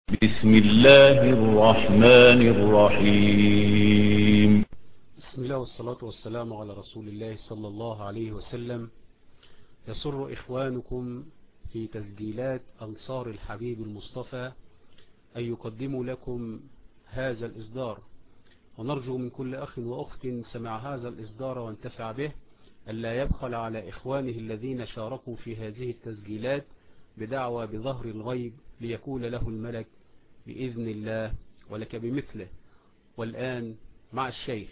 بسم الله الرحمن الرحيم. بسم الله والصلاة والسلام على رسول الله صلى الله عليه وسلم. يسر إخوانكم في تسجيلات أنصار الحبيب المصطفى أن يقدموا لكم هذا الإصدار، ونرجو من كل أخ وأخت سمع هذا الإصدار وانتفع به ألا يبخل على إخوانه الذين شاركوا في هذه التسجيلات بدعوى بظهر الغيب ليقول له الملك بإذن الله ولك بمثله. والآن مع الشيخ.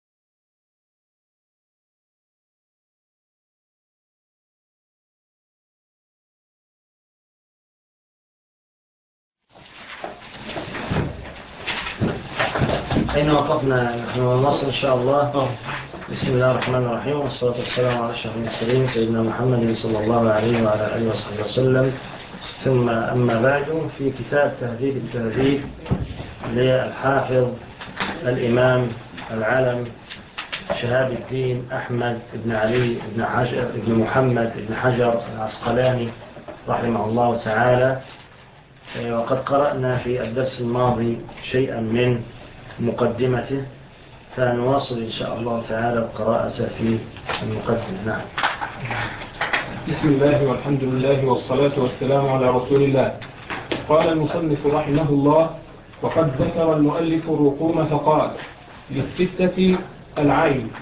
أين وقفنا؟ نحن نصل إن شاء الله. بسم الله الرحمن الرحيم، والصلاة والسلام على أشرف المرسلين سيدنا محمد صلى الله عليه وعلى آله وصحبه وسلم. ثم أما بعد، في كتاب تهذيب التهذيب للحافظ الإمام العالم شهاب الدين أحمد بن علي بن محمد بن حجر العسقلاني رحمه الله تعالى. وقد قرأنا في الدرس الماضي شيئا من مقدمته، فنواصل إن شاء الله تعالى القراءة في المقدمة. نعم. بسم الله والحمد لله والصلاة والسلام على رسول الله. قال المصنف رحمه الله: وقد ذكر المؤلف الرقوم فقال: للستة العين،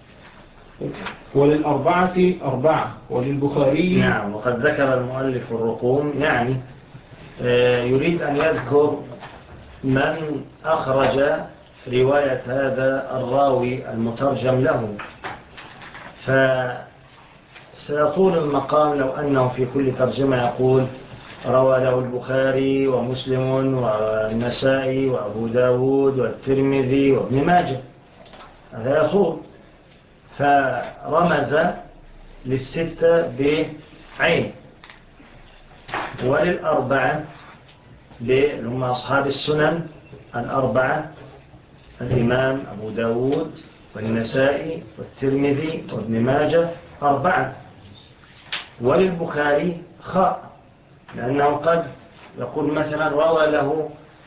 وللأربعة أربعة، وللبخاري. نعم. وقد ذكر المؤلف الرقوم، يعني يريد أن يذكر من أخرج رواية هذا الراوي المترجم له، فسيطول المقام لو أنه في كل ترجمة يقول روى له البخاري ومسلم والنسائي وأبو داود والترمذي وابن ماجه، هذا يطول. فرمز للستة بعين، وللأربعة هم أصحاب السنن الأربعة: الإمام أبو داود والنسائي والترمذي وابن ماجه، أربعة. وللبخاري خاء، لأنه قد يقول مثلا روى له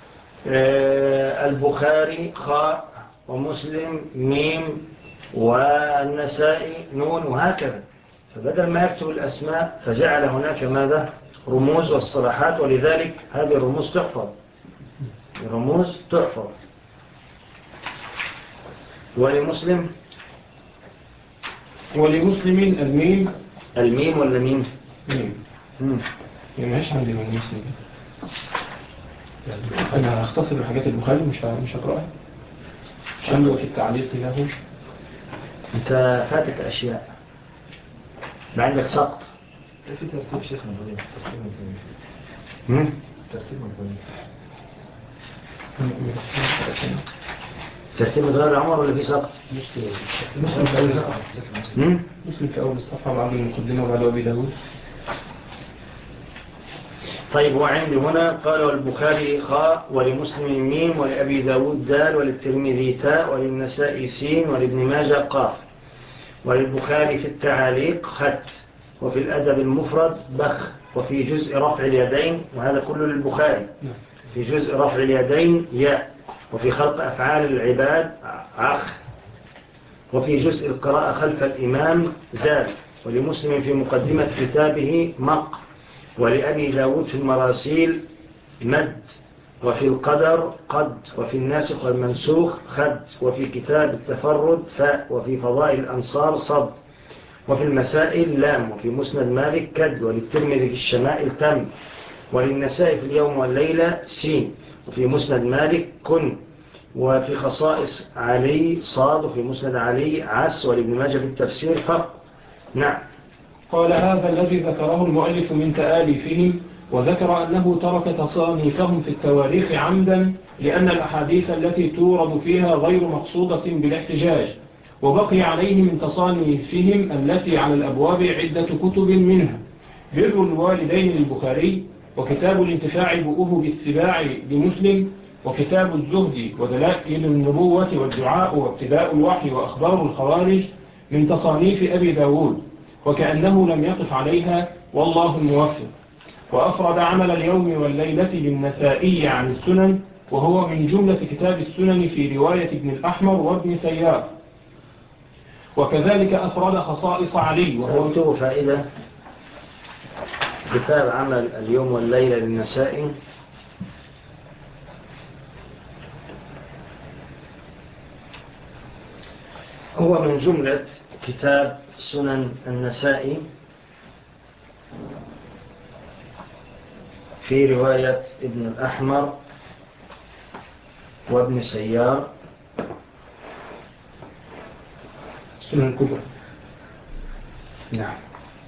البخاري خاء، ومسلم ميم، والنسائي نون، وهكذا. فبدل ما يكتب الأسماء فجعل هناك ماذا؟ رموز واصطلاحات، ولذلك هذه الرموز تحفظ، الرموز تحفظ. ولمسلم الميم ولا ميم؟ ميم. ماهيش عندي من مسلم. أنا هختصر الحاجات البخاري، مش هقرأها، مش عندي في التعليق له. أنت فاتك أشياء، ما عندك سقط في ترتيب شيخنا ضمين ترتيب ترتيب غير عمر ولا في سقط؟ مسلم في أول الصفحة بعد المقدمة وبعد أبي داود. طيب، وعندي هنا قال: والبخاري خاء، ولمسلم ميم، ولأبي داود دال، وللترمذي تاء، وللنسائي سين، ولابن ماجه قاف. وللبخاري في التعاليق خط، وفي الأدب المفرد بخ، وفي جزء رفع اليدين، وهذا كله للبخاري، في جزء رفع اليدين ياء، وفي خلق أفعال العباد عخ، وفي جزء القراءة خلف الإمام زال. ولمسلم في مقدمة كتابه مق، ولأبي داود في المراسيل مد، وفي القدر قد، وفي الناسخ والمنسوخ خد، وفي كتاب التفرد فاء، وفي فضائل الأنصار صد، وفي المسائل لام، وفي مسند مالك كد، وللترمذي في الشمائل تم، وللنسائي في اليوم والليلة سين، وفي مسند مالك كن، وفي خصائص علي صاد، وفي مسند علي عس، ولابن ماجه في التفسير فق. نعم. قال: هذا الذي ذكره المؤلف من تآليفهم، وذكر أنه ترك تصانيفهم في التواريخ عمدا، لأن الأحاديث التي تورد فيها غير مقصودة بالاحتجاج، وبقي عليه من تصانيفهم التي على الأبواب عدة كتب، منها بر الوالدين للبخاري، وكتاب الانتفاع بؤه بالسباع لمسلم، وكتاب الزهد ودلائل النبوة والدعاء وابتداء الوحي وأخبار الخوارج من تصانيف أبي داود، وكأنه لم يقف عليها، والله الموفق. وأفرد عمل اليوم والليلة للنسائي عن السنن، وهو من جملة كتاب السنن في رواية ابن الأحمر وابن سيار. وكذلك أفرد خصائص علي، وهو أكتب فائدة: كتاب عمل اليوم والليلة للنسائي هو من جملة كتاب سنن النسائي في رواية ابن الأحمر وابن سيار سنن الكبرى. نعم.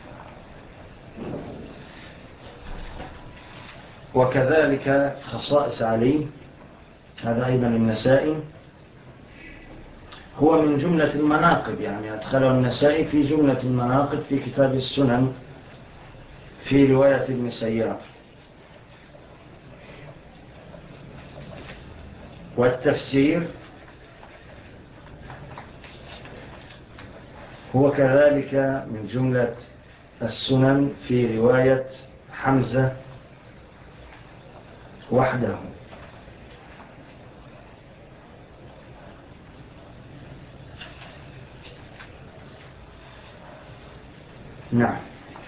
وكذلك خصائص علي، هذا أيضا النسائي، هو من جملة المناقب، يعني أدخله النسائي في جملة المناقب في كتاب السنن في رواية ابن سيار. والتفسير هو كذلك من جملة السنن في رواية حمزة وحده. نعم.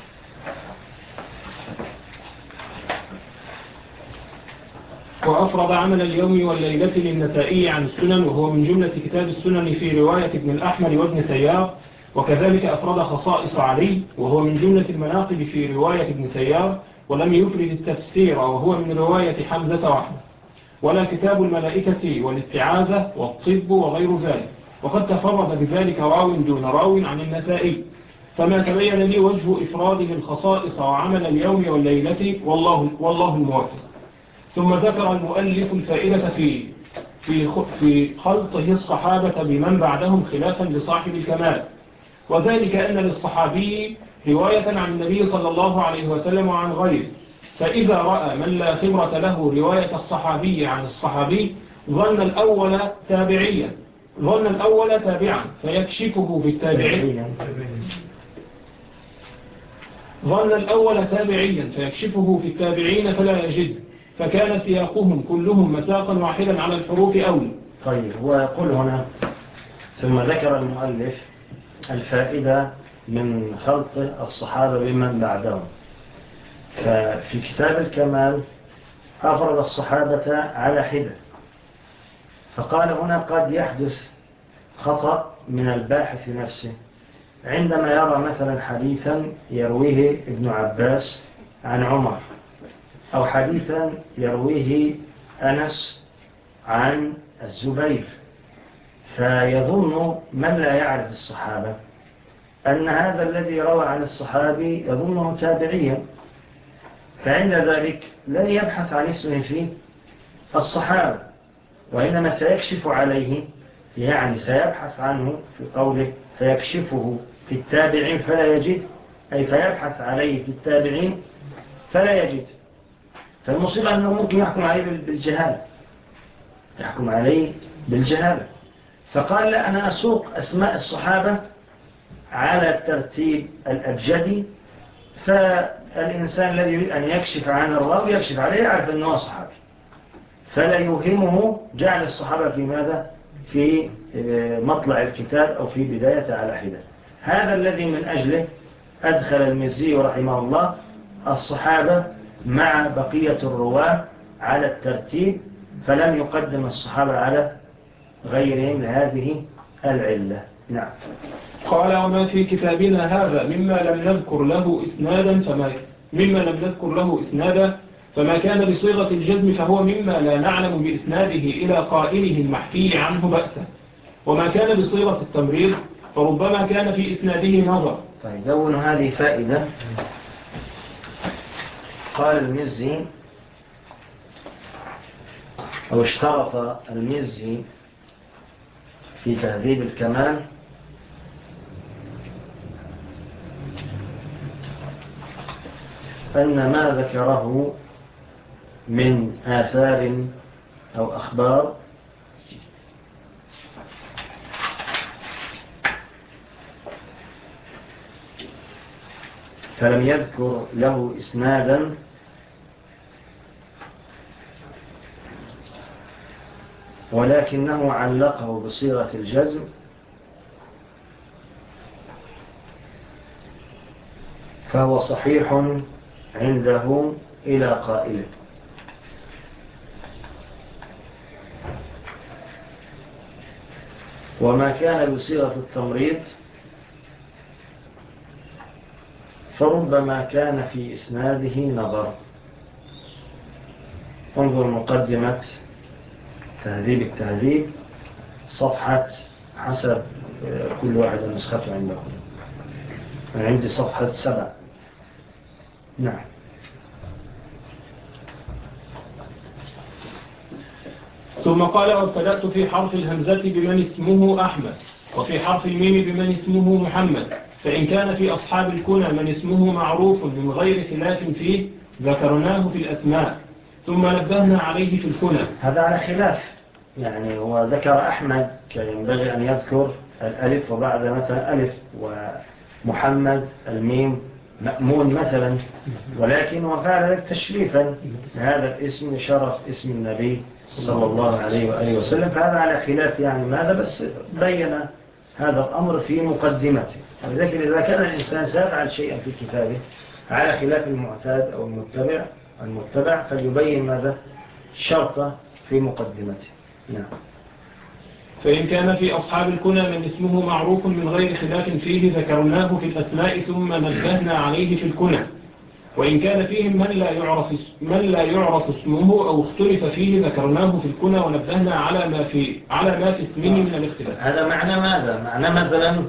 وأفرض عمل اليوم والليلة للنسائي عن السنن، وهو من جملة كتاب السنن في رواية ابن الأحمر وابن سيار. وكذلك أفرد خصائص علي، وهو من جملة المناقب في رواية ابن سيار، ولم يفرد التفسير، وهو من رواية حمزة وحده، ولا كتاب الملائكة والاستعاذة والطب وغير ذلك. وقد تفرد بذلك راو دون راو عن النسائي، فما تبين لي وجه إفراده الخصائص وعمل اليوم والليلة، والله الموفق. ثم ذكر المؤلف الفائدة في خلطه الصحابة بمن بعدهم خلافا لصاحب الكمال، وذلك أن للصحابي رواية عن النبي صلى الله عليه وسلم وعن غيره، فإذا رأى من لا خبرة له رواية الصحابي عن الصحابي ظن الأول تابعا فيكشفه في التابعين، ظن الأول تابعيا فيكشفه في التابعين فلا يجد، فكان سياقهم كلهم مساقا واحدا على الحروف أولى. طيب، هو يقول هنا: ثم ذكر المؤلف الفائدة من خلط الصحابة بمن بعدهم. ففي كتاب الكمال أفرد الصحابة على حدة، فقال هنا: قد يحدث خطأ من الباحث نفسه عندما يرى مثلا حديثا يرويه ابن عباس عن عمر، أو حديثا يرويه أنس عن الزبير، فيظن من لا يعرف الصحابة أن هذا الذي روى عن الصحابي يظنه تابعيا، فعند ذلك لن يبحث عن اسمه في الصحابة، وإنما سيكشف عليه، يعني سيبحث عنه في قوله فيكشفه في التابعين فلا يجد، أي فيبحث عليه في التابعين فلا يجد. فالمصيبة أنه ممكن يحكم عليه بالجهالة، فقال: لا، أنا أسوق أسماء الصحابة على الترتيب الأبجدي، فالإنسان الذي يريد أن يكشف عن الراوي يكشف عليه، يعرف أنه صحابي، فلا يوهمه جعل الصحابة في ماذا؟ في مطلع الكتاب أو في بداية على حدة. هذا الذي من أجله أدخل المزي رحمه الله الصحابة مع بقية الرواة على الترتيب، فلم يقدم الصحابة على غيرهم لهذه العلة. نعم. قال: وما في كتابنا هذا مما لم نذكر له إسنادا فما كان بصيغة الجزم فهو مما لا نعلم بإسناده إلى قائله المحكي عنه بأسا، وما كان بصيغة التمريض فربما كان في إسناده نظر. طيب، دون هذه فائدة. قال المزي، أو اشترط المزي في تهذيب الكمال أن ما ذكره من آثار أو أخبار فلم يذكر له إسنادا ولكنه علقه بصيغة الجزم، فهو صحيح عنده إلى قائله. وما كان بصيغة التمريض فربما كان في إسناده نظر. انظر مقدمة تهذيب التهذيب صفحة، حسب كل واحد نسخته عنده، أنا عندي صفحة 7. نعم. ثم قال: وابتدأت في حرف الهمزة بمن اسمه أحمد، وفي حرف الميم بمن اسمه محمد، فإن كان في أصحاب الكنى من اسمه معروف من غير خلاف فيه ذكرناه في الأسماء ثم نبهنا عليه في الكنى. هذا على خلاف، يعني هو ذكر أحمد ينبغي أن يذكر الألف وبعد مثلا ألف، ومحمد الميم مأمون مثلا، ولكن وفعل ذلك تشريفا، هذا الاسم يشرف اسم النبي صلى الله عليه وآله وسلم، فهذا على خلاف يعني ماذا، بس بين هذا الأمر في مقدمته. ولذلك إذا كان الإنسان سيفعل شيئا في كتابه على خلاف المعتاد أو المتبع فليبين ماذا شرطه في مقدمته. نعم. فإن كان في أصحاب الكنى من اسمه معروف من غير خلاف فيه ذكرناه في الأسماء ثم نبهنا عليه في الكنى. وإن كان فيهم من لا يعرف اسمه أو اختلف فيه ذكرناه في الكنى ونبهنا على ما في اسمه من الاختلاف. هذا معنى ماذا؟ معنى مثلا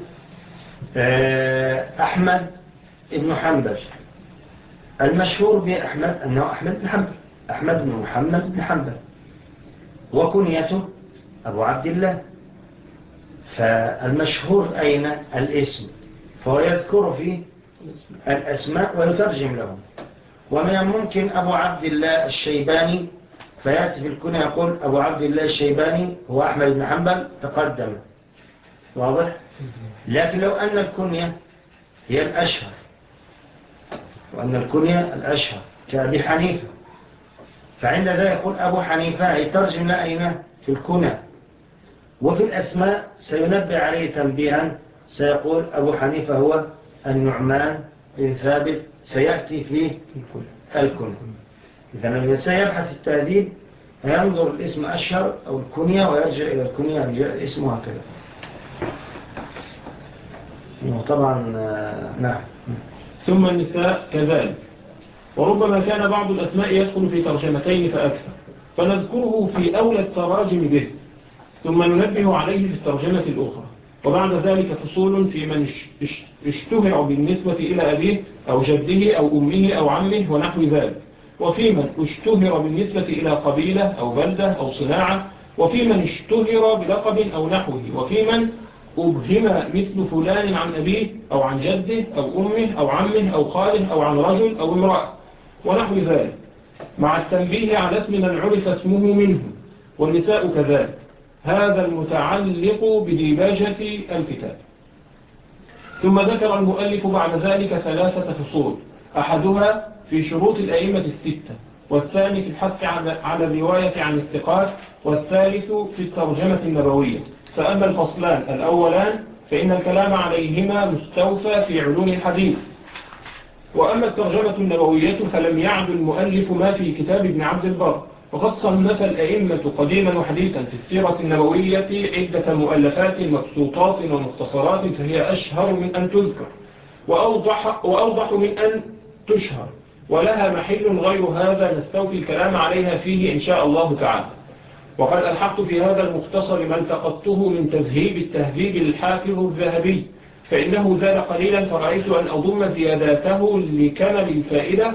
أحمد بن حنبل، المشهور بأحمد أنه أحمد بن حنبل، أحمد بن محمد بن حنبل، وكنيته أبو عبد الله، فالمشهور أين الاسم، فهو يذكر فيه الأسماء ويترجم لهم. ومن الممكن أبو عبد الله الشيباني فيأتي في الكنية يقول أبو عبد الله الشيباني هو أحمد بن حنبل تقدم، واضح؟ لكن لو أن الكنية هي الأشهر، وأن الكنية الأشهر كأبي حنيفة، فعند ذلك يقول أبو حنيفة يترجم لأين في الكنى. وفي الأسماء سينبه عليه تنبيها، سيقول أبو حنيفة هو النعمان بن ثابت، سيأتي فيه الكنى. إذا الإنسان يبحث التهذيب فينظر الاسم أشهر أو الكنية ويرجع إلى الكنية يرجع الاسم هكذا. طبعا نعم. ثم النساء كذلك، وربما كان بعض الأسماء يدخل في ترجمتين فأكثر، فنذكره في أولى التراجم به ثم ننبه عليه في الترجمة الأخرى. وبعد ذلك فصول في من اشتهر بالنسبة إلى أبيه أو جده أو أمه أو عمه ونحو ذلك، وفي من اشتهر بالنسبة إلى قبيلة أو بلدة أو صناعة، وفي من اشتهر بلقب أو نحوه، وفي من أبهم مثل فلان عن أبيه أو عن جده أو أمه أو عمه أو خاله أو عن رجل أو امرأة ونحو ذلك، مع التنبيه على اسم من عرف اسمه منه. والنساء كذلك. هذا المتعلق بديباجة الكتاب. ثم ذكر المؤلف بعد ذلك 3 فصول، أحدها في شروط الأئمة الستة، والثاني في الحث على الرواية عن الثقات، والثالث في الترجمة النبوية. فأما الفصلان الأولان فإن الكلام عليهما مستوفى في علوم الحديث. وأما الترجمة النبوية فلم يعد المؤلف ما في كتاب ابن عبد البر، وقد صنف الأئمة قديما وحديثا في السيرة النبوية عدة مؤلفات مبسوطات ومختصرات، فهي أشهر من أن تذكر وأوضح من أن تشهر، ولها محل غير هذا نستوفي الكلام عليها فيه إن شاء الله تعالى. وقد ألحقت في هذا المختصر ما التقطته من تذهيب التهذيب للحافظ الذهبي، فإنه زاد قليلا فرأيت أن أضم زياداته لكمل الفائدة.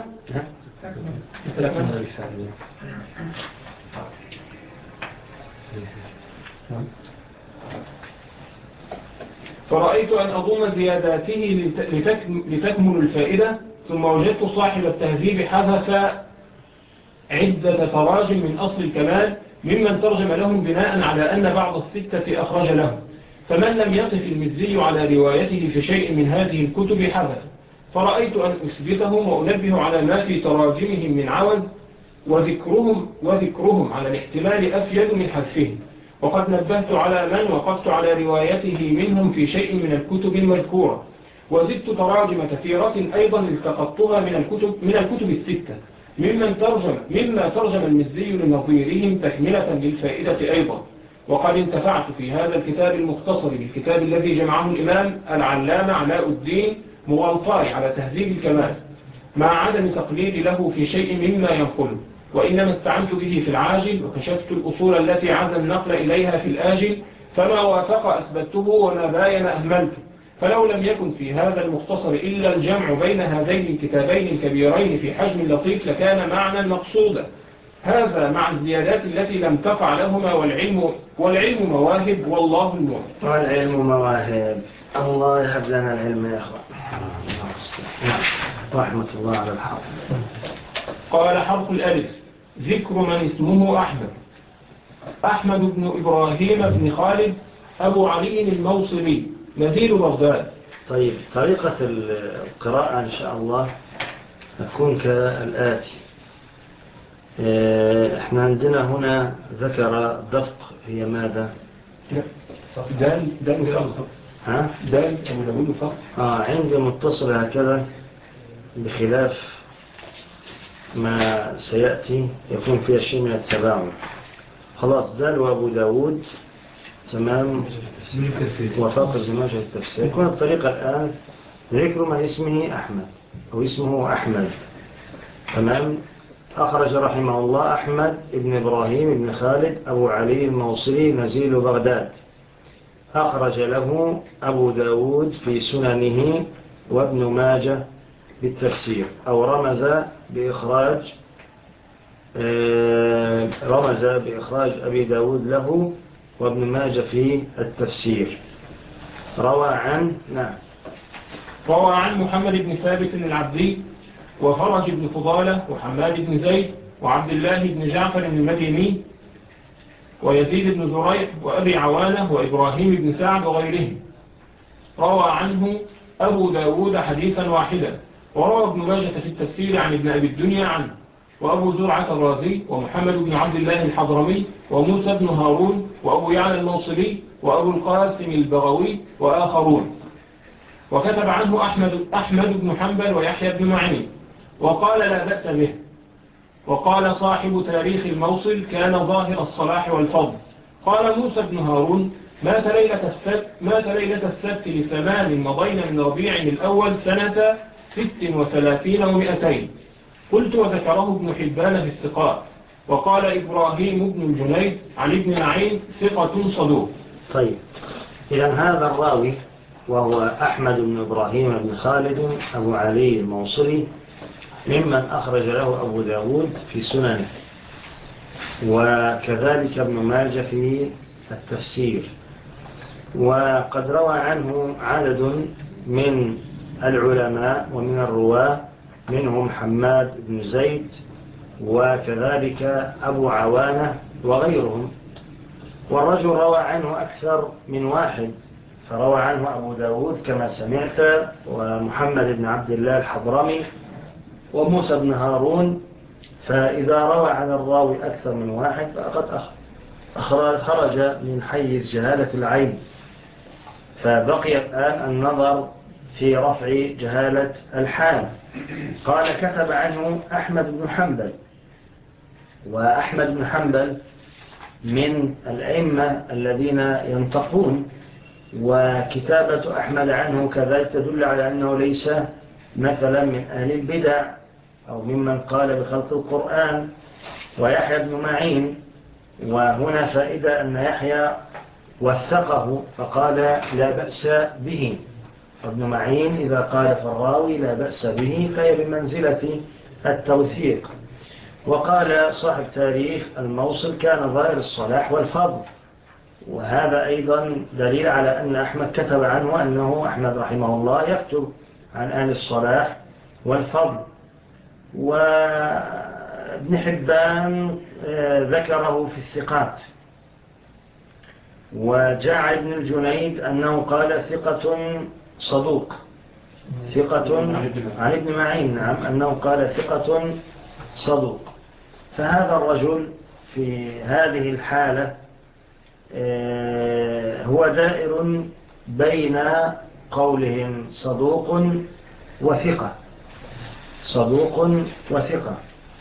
فرأيت أن أضم زياداته لتكمل الفائدة. ثم وجدت صاحب التهذيب حذف عدة تراجم من أصل الكمال ممن ترجم لهم بناء على أن بعض الستة أخرج لهم، فمن لم يقف المزي على روايته في شيء من هذه الكتب حذف. فرأيت أن أثبتهم وأنبه على ما في تراجمهم من عوز، وذكرهم على الاحتمال أفيد من حذفهم، وقد نبهت على من وقفت على روايته منهم في شيء من الكتب المذكورة، وزدت تراجم كثيرة أيضا التقطتها من الكتب الستة مما ترجم المزي لنظيرهم تكملة للفائدة أيضا. وقد انتفعت في هذا الكتاب المختصر بالكتاب الذي جمعه الإمام العلامة علاء الدين مغلطاي على تهذيب الكمال، مع عدم تقليد له في شيء مما ينقله، وإنما استعنت به في العاجل، وكشفت الأصول التي عاد النقل إليها في الآجل، فما وافق أثبته وما باين أهملته. فلو لم يكن في هذا المختصر إلا الجمع بين هذين الكتابين الكبيرين في حجم لطيف لكان معنى مقصودا، هذا مع الزيادات التي لم تقع لهما، والعلم مواهب والله الموفق. والعلم مواهب، الله يهب لنا العلم يا أخوان. رحمة الله على الحافظ. قال حرف الألف: ذكر من اسمه أحمد. أحمد بن إبراهيم بن خالد أبو علي الموصلي نزيل بغداد. طيب، طريقة القراءة إن شاء الله تكون كالآتي. احنا عندنا هنا ذكر دفق، هي ماذا؟ دال وفق. ها؟ دال أو داود وفق. عندي متصل هكذا، بخلاف ما سيأتي يكون فيها شيء من التباعد. خلاص، دال وأبو داود تمام، وفاق زماجة التفسير. يكون الطريقة الآن ذكر ما اسمه أحمد أو اسمه أحمد. تمام. أخرج رحمه الله أحمد ابن إبراهيم ابن خالد أبو علي الموصلي نزيل بغداد. أخرج له أبو داود في سننه وابن ماجه بالتفسير، أو رمز بإخراج أبي داود له وابن ماجه في التفسير. روى عن محمد بن ثابت العبدي وفرج بن فضالة وحماد بن زيد وعبد الله بن جعفر المديني ويزيد بن زريع وأبي عوانة وإبراهيم بن سعد وغيرهم. روى عنه أبو داود حديثا واحدا. وروى ابن ماجة في التفسير عن ابن أبي الدنيا عنه، وأبو زرعة الرازي ومحمد بن عبد الله الحضرمي وموسى بن هارون وأبو يعلى الموصلي وأبو القاسم البغوي وآخرون. وكتب عنه أحمد بن حنبل ويحيى بن معين، وقال لا بأس به. وقال صاحب تاريخ الموصل كان ظاهر الصلاح والفضل. قال موسى بن هارون مات ليلة السبت ل8 مضينا من ربيع الأول سنة 36 و200. قلت وذكره ابن حبان في الثقات. وقال إبراهيم بن الجنيد عن ابن معين ثقة صدوق. طيب، إذن هذا الراوي وهو أحمد بن إبراهيم بن خالد أبو علي الموصلي ممن أخرج له أبو داود في سننه، وكذلك ابن ماجه في التفسير. وقد روى عنه عدد من العلماء ومن الرواة، منهم حماد بن زيد وكذلك أبو عوانة وغيرهم. والرجل روى عنه أكثر من واحد، فروى عنه أبو داود كما سمعت، ومحمد بن عبد الله الحضرمي وموسى بن هارون. فإذا روى عن الراوي أكثر من واحد فقد خرج من حيز جهالة العين، فبقي الآن النظر في رفع جهالة الحال. قال كتب عنه أحمد بن حنبل، وأحمد بن حنبل من الأئمة الذين ينطقون، وكتابة أحمد عنه كذلك تدل على أنه ليس مثلا من أهل البدع أو ممن قال بخلق القرآن. ويحيى بن معين، وهنا فائدة أن يحيى وثقه فقال لا بأس به. ابن معين إذا قال فالراوي لا بأس به فهي بمنزلة التوثيق. وقال صاحب تاريخ الموصل كان ظاهر الصلاح والفضل، وهذا أيضا دليل على أن أحمد كتب عنه أنه أحمد رحمه الله يكتب عن أهل الصلاح والفضل. وابن حبان ذكره في الثقات. وجاء ابن الجنيد أنه قال ثقة صدوق، ثقة عن ابن معين، نعم، أنه قال ثقة صدوق. فهذا الرجل في هذه الحالة هو دائر بين قولهم صدوق وثقة، صدوق وثقة،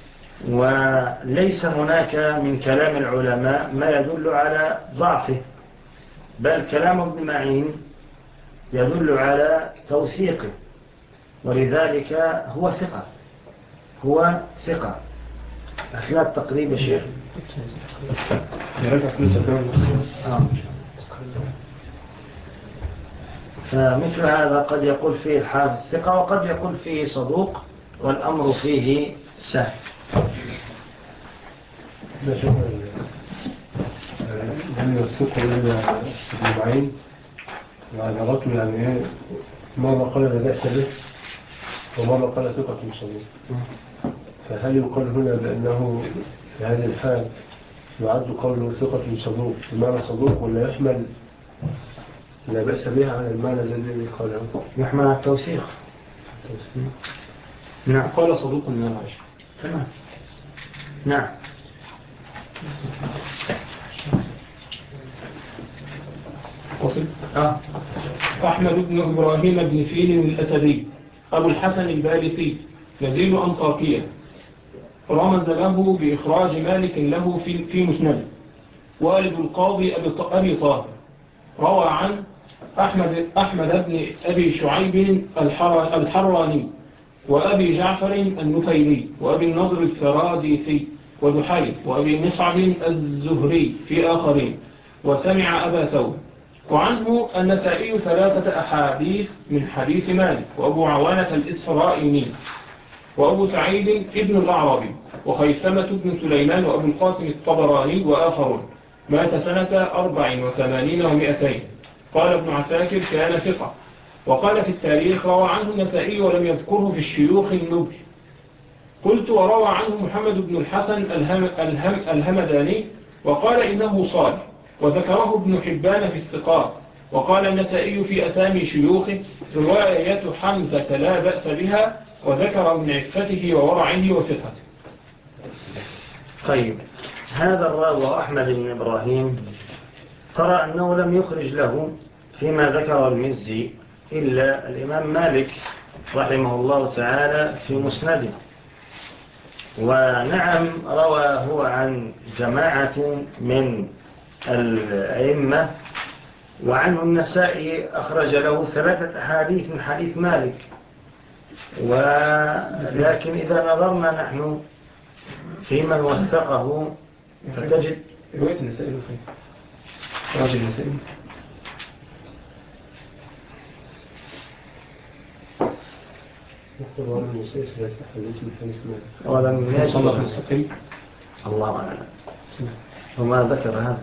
وليس هناك من كلام العلماء ما يدل على ضعفه، بل كلام ابن معين يدل على توثيقه، ولذلك هو ثقة، هو ثقة. أثناء التقريب يا شيخ فمثل هذا قد يقول فيه الحافظ ثقة وقد يقول فيه صدوق، والأمر فيه سهل. هل يوثقه إلى ابن معين وعلاقته يعني إيه؟ مرة قال لا بأس به ومرة قال ثقة صدوق، فهل يقال هنا بأنه في هذه الحال يعد قوله ثقة صدوق بمعنى صدوق، ولا يحمل لا بأس به على المعنى الذي قاله؟ يحمل التوثيق. نعم. قال صدوق من العشر. تمام. نعم. وصل. أحمد بن إبراهيم بن فيل الأسدي أبو الحسن البالثي نزيل أنطاكية، رمز له بإخراج مالك له في مسند، والد القاضي أبي طاهر. روى عن أحمد بن أبي شعيب الحراني، وأبي جعفر النفيلي، وأبي النضر الفراديسي، ودحيل، وأبي مصعب الزهري في آخرين، وسمع أبا ثور. وعنه النسائي 3 أحاديث من حديث مالك، وأبو عوانة الإسفرائيني، وأبو سعيد ابن الأعرابي، وخيثمة بن سليمان، وأبو القاسم الطبراني، وآخرون. مات سنة 84 و200. قال ابن عساكر كان ثقة. وقال في التاريخ روى عنه النسائي ولم يذكره في الشيوخ النبل. قلت وروى عنه محمد بن الحسن الهمداني وقال إنه صالح، وذكره ابن حبان في الثقات. وقال النسائي في أسامي شيوخه رواية حمزة لا بأس بها، وذكر من عفته وورعه وثقته. طيب، هذا الراوي أحمد بن إبراهيم ترى أنه لم يخرج له فيما ذكره المزي إلا الإمام مالك رحمه الله تعالى في مسنده. ونعم روى هو عن جماعة من الأئمة، وعنه النسائي أخرج له 3 أحاديث من حديث مالك. ولكن إذا نظرنا نحن في من وثقه فتجد رواية النسائي الخير راجل النسائي ولم يجب الله أعلم وما ذكر هذا.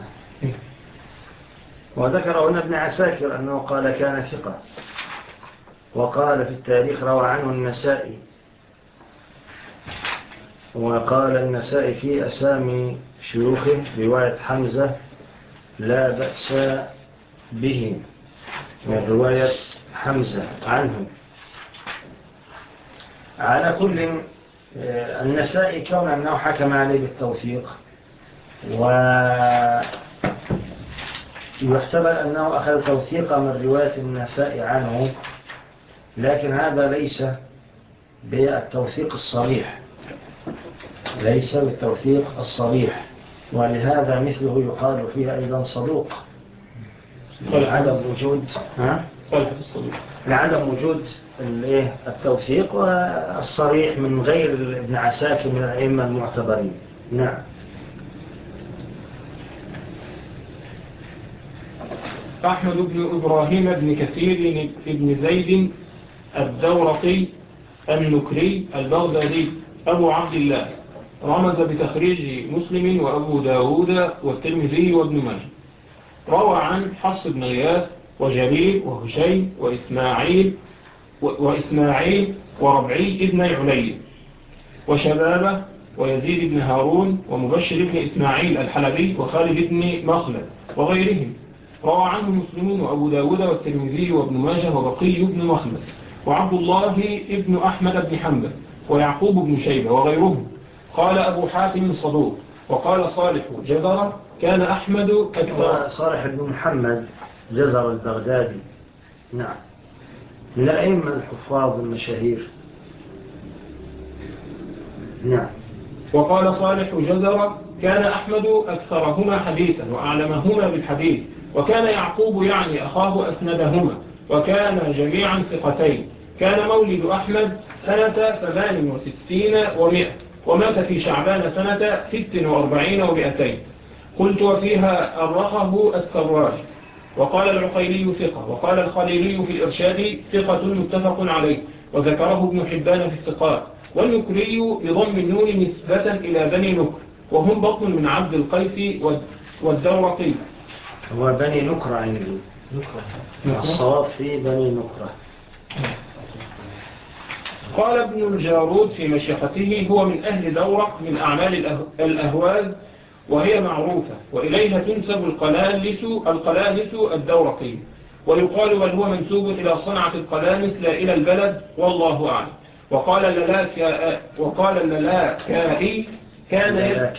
وذكر هنا ابن عساكر أنه قال كان ثقة، وقال في التاريخ روى عنه النسائي، وقال النسائي في أسامي شيوخه رواية حمزة لا بأس به، من رواية حمزة عنه. على كل النسائي كون أنه حكم عليه بالتوثيق، ويحتمل أنه أخذ توثيقا من رواية النسائي عنه، لكن هذا ليس بالتوثيق الصريح، ليس بالتوثيق الصريح، ولهذا مثله يقال فيه أيضا صدوق لعدم وجود لعدم وجود التوثيق والصريح من غير ابن عساكر من الأئمة المعتبرين. نعم. أحمد بن إبراهيم بن كثير بن زيد الدورقي النكري البغدادي أبو عبد الله، رمز بتخريج مسلم وأبو داود والترمذي وابن ماجه. روى عن حفص بن غياث وجرير وهشيم وإسماعيل وربعي ابن علي وشبابه ويزيد بن هارون ومبشر بن إسماعيل الحلبي وخالد بن مخلد وغيرهم. روى عنه مسلم وأبو داود والترمذي وابن ماجه وبقي بن مخلد وعبد الله ابن أحمد بن حنبل ويعقوب بن شيبة وغيرهم. قال أبو حاتم صدوق، وقال صالح جزرة كان أحمد أكثر. صالح بن محمد جزر البغدادي، نعم، من الأئمة الحفاظ المشاهير. نعم. وقال صالح جزرة كان أحمد أكثرهما حديثا وأعلمهما بالحديث، وكان يعقوب يعني أخاه أسندهما، وكان جميعا ثقتين. كان مولد أحمد سنة 68 و100، ومات في شعبان سنة 46 و200. قلت وفيها أرخه السراج. وقال العقيلي ثقة، وقال الخليلي في الإرشاد ثقة متفق عليه، وذكره ابن حبان في الثقات. والنكري بضم النون نسبة إلى بني نكر، وهم بطن من عبد القيس والدورقي. هو بني نكرة عنده، الصواب في بني نكرة. قال ابن الجارود في مشيخته هو من أهل دورق من أعمال الأهواز، وهي معروفة، وإليها تنسب القلانس الدورقي، ويقال بل هو منسوب إلى صنعة القلانس لا إلى البلد، والله أعلم. وقال الللاكائي كان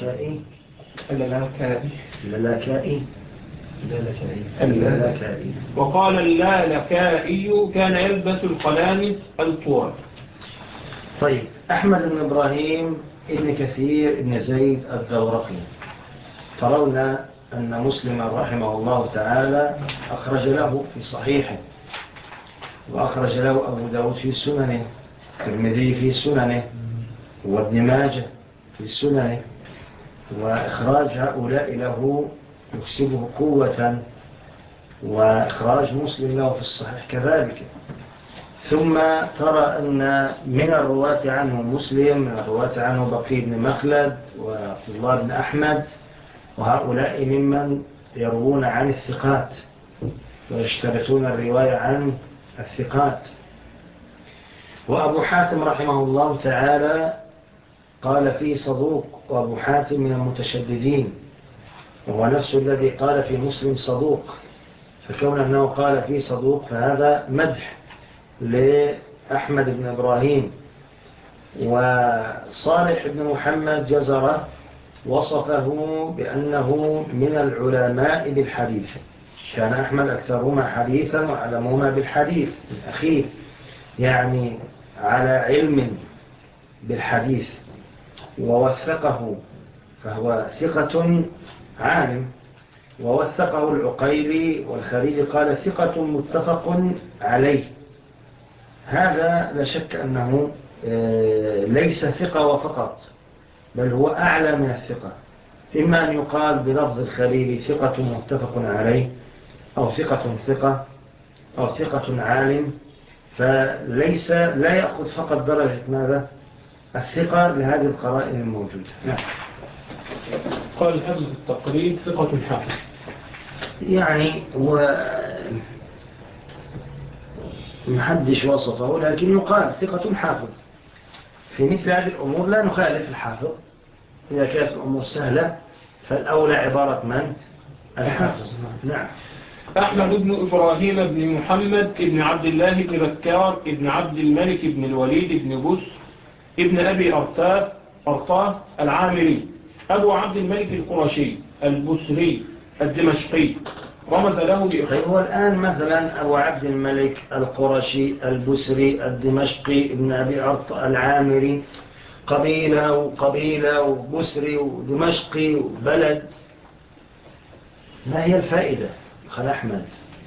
وقال اللالكائي كان يلبس القلانس الطوال. طيب، أحمد بن إبراهيم ابن كثير ابن زيد الدورقي، ترون أن مسلم رحمه الله تعالى أخرج له في صحيحه، وأخرج له أبو داود في سننه، الترمذي في سننه، وابن ماجه في سننه، وإخراج هؤلاء له يكسبه قوة، وإخراج مسلم له في الصحيح كذلك. ثم ترى أن من الرواة عنه مسلم، من الرواة عنه بقي بن مخلد وعبد الله بن أحمد، وهؤلاء ممن يروون عن الثقات ويشترطون الرواية عن الثقات. وأبو حاتم رحمه الله تعالى قال فيه صدوق، وأبو حاتم من المتشددين، وهو نفس الذي قال في مسلم صدوق، فكون أنه قال فيه صدوق فهذا مدح لأحمد بن إبراهيم. وصالح بن محمد جزرة وصفه بأنه من العلماء بالحديث، كان أحمد أكثرهما حديثا وأعلمهما بالحديث الأخير، يعني على علم بالحديث، ووثقه، فهو ثقة عالم. ووثقه العقيلي والخليلي قال ثقة متفق عليه. هذا لا شك أنه ليس ثقة وفقط، بل هو أعلى من الثقة. إما أن يقال بلفظ الخليلي ثقة متفق عليه، أو ثقة ثقة، أو ثقة عالم، فليس لا يأخذ فقط درجة ماذا؟ الثقة لهذه القرائن الموجودة. نعم. قال الحفظ التقريب ثقة حافظ، يعني محدش وصفه، لكن يقال ثقة حافظ. في مثل هذه الأمور لا نخالف الحافظ، إذا كانت الأمور سهلة فالأولى عبارة من؟ الحافظ. نعم. أحمد بن إبراهيم بن محمد بن عبد الله بن بكار بن عبد الملك بن الوليد بن بس ابن أبي أرطاه العامري، أبو عبد الملك القرشي البصري الدمشقي، رمز له طيب، هو الآن مثلا أبو عبد الملك القرشي البصري الدمشقي ابن أبي أرطاه العامري، قبيلة وقبيلة وبصري ودمشقي وبلد، ما هي الفائدة خال أحمد؟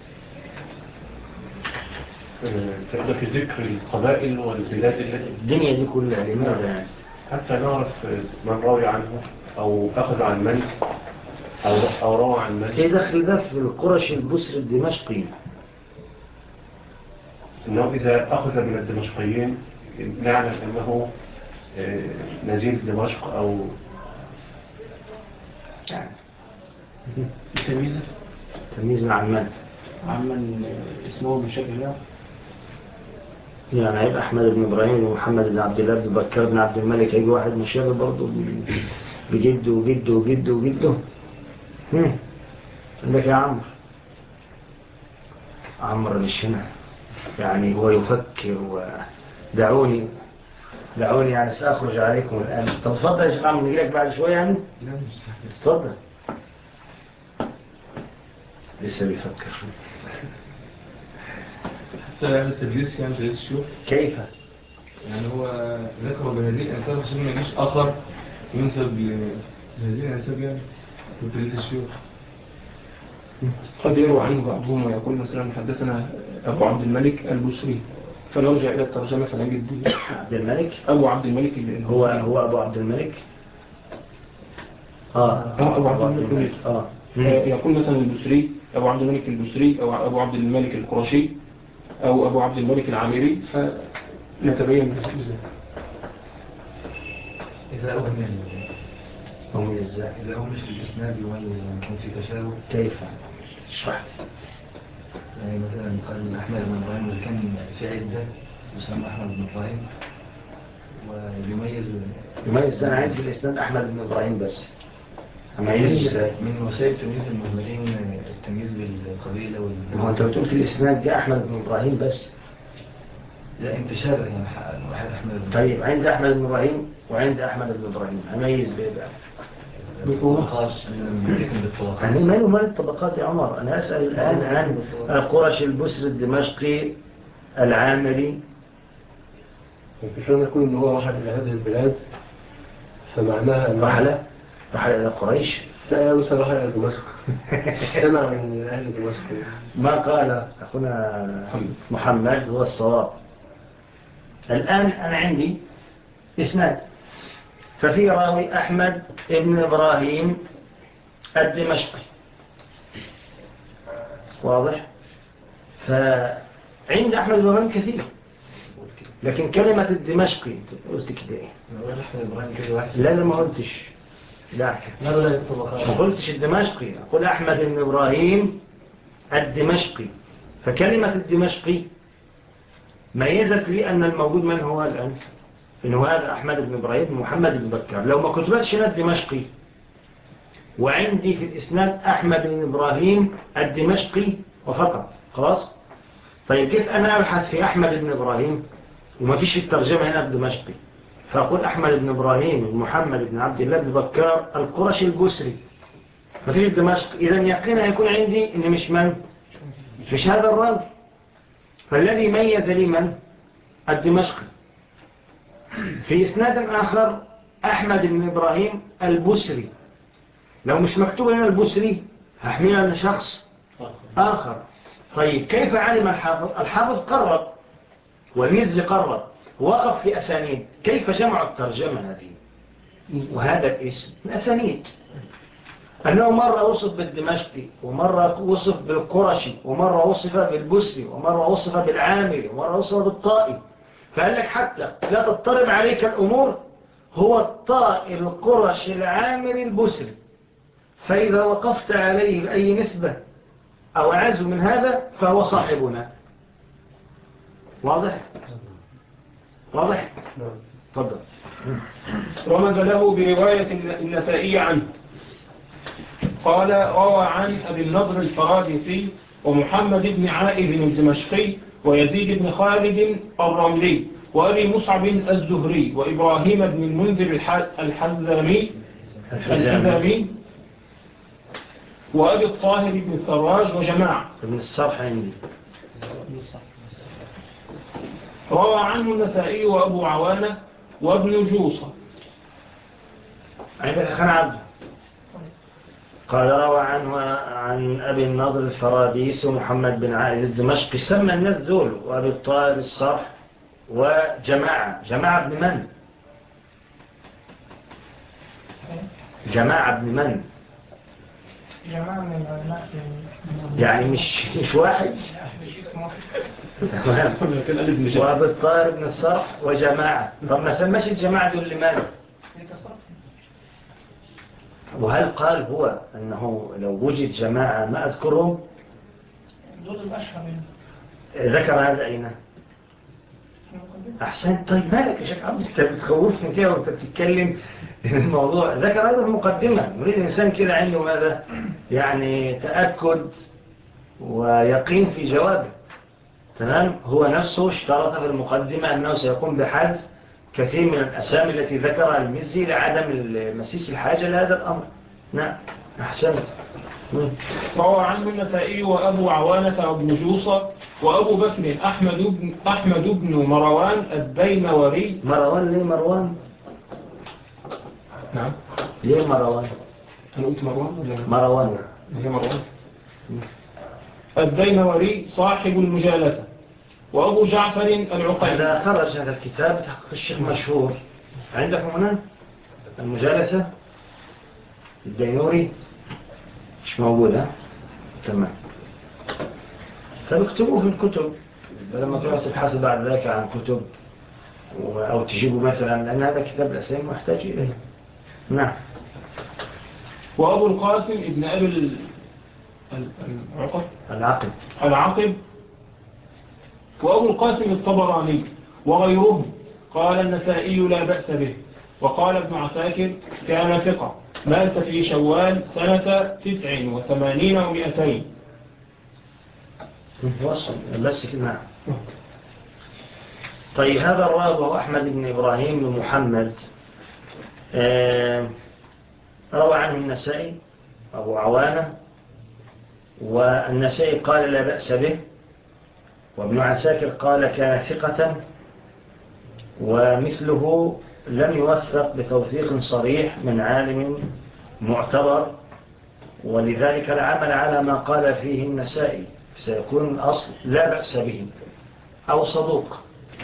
فإذا في ذكر القبائل والبلاد التي الدنيا دي كلها لماذا يعني؟ حتى نعرف من راوي عنه أو أخذ عن من أو روى عن من. ايه دخل ده في القرشي البصري الدمشقي؟ إنه إذا أخذ من الدمشقيين نعلم أنه نزيل دمشق أو يعني تمييزا عن من؟ عمن اسمه مشابه له، يعني هيبقى أحمد بن إبراهيم بن محمد بن عبد الله بن بكر بن عبد الملك، هيجي واحد مشابه برضه بجده وجده وجده وجده. عندك يا عمرو مش هنا، يعني هو يفكر. ودعوني دعوني يعني سأخرج عليكم الآن. طب تفضل يا شيخ عم، نجي لك بعد شوية يعني. لا مش صحيح. تفضل. لسه بيفكر. حتى يعني التدريس يعني تدريس الشيوخ كيف؟ يعني هو ذكر بهذه الأنساب عشان ما يجيش آخر ينسب لهذه الأنساب يعني في تدريس الشيوخ. قد يروى عنه بعضهم ويقول مثلا حدثنا أبو عبد الملك البصري، فنرجع إلى الترجمة فنجد عبد الملك أبو عبد الملك هو أبو عبد الملك. أبو عبد الملك يقول مثلا البصري أبو عبد الملك البصري أو أبو عبد الملك القرشي أو أبو عبد الملك العامري، فنتبين بذلك. إذا أهمل إزاي؟ إذا أهمش الإسناد يميز أن يكون في تشابه. كيف؟ اشرح. يعني مثلا قال أحمد بن إبراهيم اللي كان في عدة يسمى أحمد بن إبراهيم يميز أنا عندي في الإسناد أحمد بن إبراهيم بس. أميزه إزاي؟ من وسائل تمييز المهملين التمييز بالقبيلة هو أنت بتقول في الإسناد دي أحمد بن إبراهيم بس؟ لا أنت شابه يعني واحد أحمد بن طيب عند أحمد بن إبراهيم وعند أحمد بن إبراهيم أميز بإيه بقى؟ بالطبقات. يعني ما يمال الطبقات يا عمر؟ أنا أسأل الآن عن القرش البصري الدمشقي العامري. وكيفما يكون إن هو رحل إلى هذه البلاد فمعناها رحل إلى قريش. لا مثلا رحل إلى دمشق سمع من أهل دمشق. ما قال أخونا محمد هو الصواب. الآن أنا عندي إسناد، ففي راوي أحمد ابن إبراهيم الدمشقي، واضح؟ فعند أحمد بن إبراهيم كثير، لكن كلمة الدمشقي قلت كده إيه؟ لا ما قلتش. لا ما قلتش الدمشقي، أقول أحمد بن إبراهيم الدمشقي. فكلمة الدمشقي ميزت لي أن الموجود من هو الآن، إنه هذا أحمد بن إبراهيم محمد بن بكر. لو ما كتبتش أنا الدمشقي وعندي في الإسناد أحمد بن إبراهيم الدمشقي وفقط خلاص. طيب كيف أنا أبحث في أحمد بن إبراهيم وما فيش الترجمة هنا الدمشقي، فأقول أحمد بن إبراهيم محمد بن عبد الله بن بكر القرشي البصري، ما فيش الدمشقي. إذا يقينا يكون عندي إن مش هذا الراوي. فالذي ميز لي من الدمشقي. في إسناد آخر أحمد بن إبراهيم البصري، لو مش مكتوب هنا البصري هحملها أن شخص آخر. طيب كيف علم الحافظ قرر والمزي قرر وقف في أسانيد، كيف جمع الترجمة هذه وهذا الاسم الأسانيد؟ أنه مرة وصف بالدمشقي ومرة وصف بالقرشي ومرة وصف بالبصري ومرة وصف بالعامري ومرة وصف بالطائي. فقال لك حتى لا تضطرب عليك الأمور، هو الطائي القرشي العامري البصري، فإذا وقفت عليه بأي نسبة أو أعز من هذا فهو صاحبنا. واضح؟ تفضل. رمز له برواية النسائي عنه قال: روى عن أبي النضر الفراديسي ومحمد بن عائذ الدمشقي ويزيد بن خالد الرملي وأبي مصعب الزهري وإبراهيم بن المنذر الحزامي وأبي الطاهر بن السراج وجماعة. ابن الصرح عندي. روى عنه النسائي وأبو عوانة وابن جوصة. عندك أخنا عبد قال روى عنه عن أبي النضر الفراديس ومحمد بن عائذ الدمشقي، سمى الناس دول وأبي الطاهر الصرح وجماعة. جماعة ابن من؟ جماعة ابن من؟ جماعة من العلماء يعني مش واحد. تمام. وأبي الطاهر بن الصرح وجماعة. طب ما سماش الجماعة دول لماذا؟ وهل قال هو أنه لو وجد جماعة ما أذكرهم؟ دول الأشهر ذكر هذا أين؟ أحسن. طيب مالك يا شيخ عبد، أنت بتخوفني كده وأنت بتتكلم الموضوع. ذكر هذا المقدمة. نريد الإنسان كده عنده ماذا؟ يعني تأكد ويقين في جوابه. تمام. هو نفسه اشترط في المقدمة أنه سيقوم بحذف كثير من الأسامي التي ذكرها المزي لعدم مسيس الحاجة لهذا الأمر. نعم أحسنت. روى عنه النسائي وأبو عوانة وابن جوصة وأبو بكر أحمد بن مروان الدينوري. مروان ليه مروان؟ نعم ليه مروان؟ أنا قلت مروان ولا مروان ليه مروان؟ الدينوري صاحب المجالسة. وأبو جعفر العقيلي. هذا خرج هذا الكتاب تحقق الشيخ مشهور عندكم هنا المجالسة الدينوري مش موجودة. تمام. فبكتبوه في الكتب لما تروح تبحثوا بعد ذلك عن كتب أو تجيبوا مثلا، لأن هذا كتاب الأسامي محتاج إليه. نعم. وأبو القاسم ابن أبي العقب وأبو القاسم الطبراني وغيره. قال النسائي لا بأس به. وقال ابن عساكر كان ثقة مات في شوال سنة 89 و200. بس كده. طيب هذا الراوي هو أحمد بن إبراهيم بن محمد، روى عنه النسائي أبو عوانة، والنسائي قال لا بأس به، وابن عساكر قال كان ثقة، ومثله لم يوثق بتوثيق صريح من عالم معتبر، ولذلك العمل على ما قال فيه النسائي سيكون الأصل لا بأس به أو صدوق.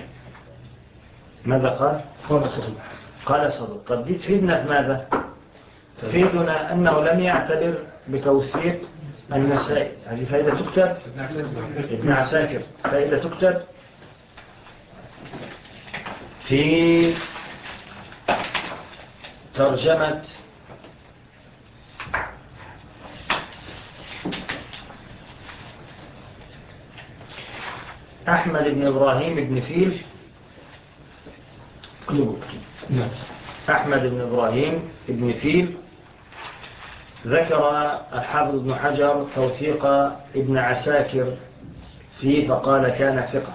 ماذا قال؟ قال صدوق. طب دي تفيدنا ماذا؟ تفيدنا أنه لم يعتبر بتوثيق النسائي. هذه فائدة تكتب ابن عساكر، فائدة تكتب في ترجمة أحمد بن إبراهيم بن فيل. أحمد بن إبراهيم بن فيل ذكر الحافظ ابن حجر توثيق ابن عساكر فيه فقال كان ثقة،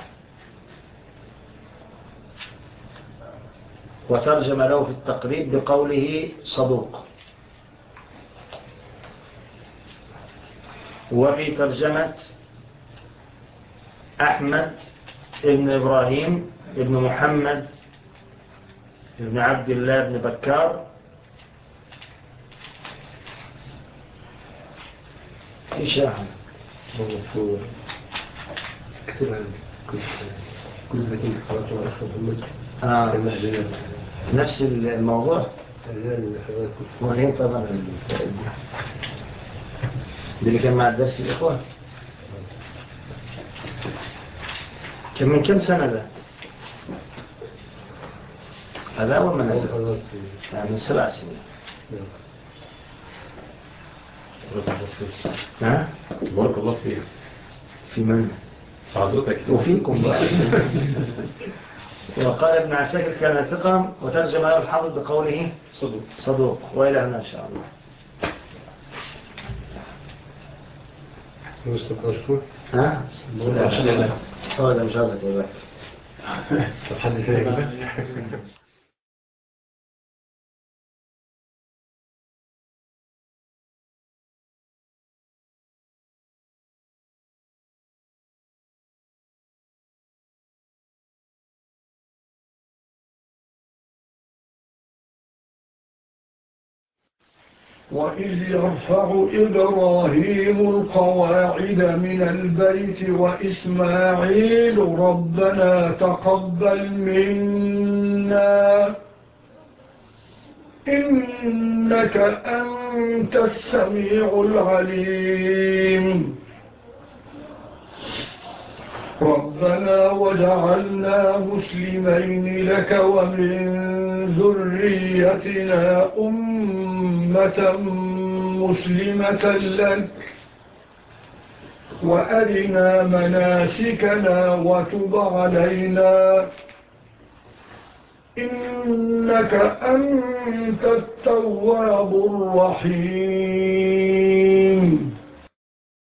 وترجم له في التقريب بقوله صدوق. وفي ترجمة أحمد بن إبراهيم بن محمد بن عبد الله بن بكار إشاعة كل ذلك قرأته على أخوة محمد نفس الموضوع. وهي طبعا دي اللي كان مع الدرس الإخوة. كان من كم سنة ده؟ هذا أول ما نزل يعني من 7 سنين. ها؟ بارك الله فيك. في من؟ حضرتك وفيكم بقى. وقال ابن عساكر كان ثقة، وترجم له الحافظ بقوله صدوق. وإلى هنا إن شاء الله. ها؟ هذا مش عايزك يا بقى. طب حد ثاني. وإذ يرفع إبراهيم القواعد من البيت وإسماعيل ربنا تقبل منا إنك أنت السميع العليم ربنا وجعلنا مسلمين لك ومن ذريتنا أمة مسلمة لك وأرنا مناسكنا وتب علينا إنك أنت التواب الرحيم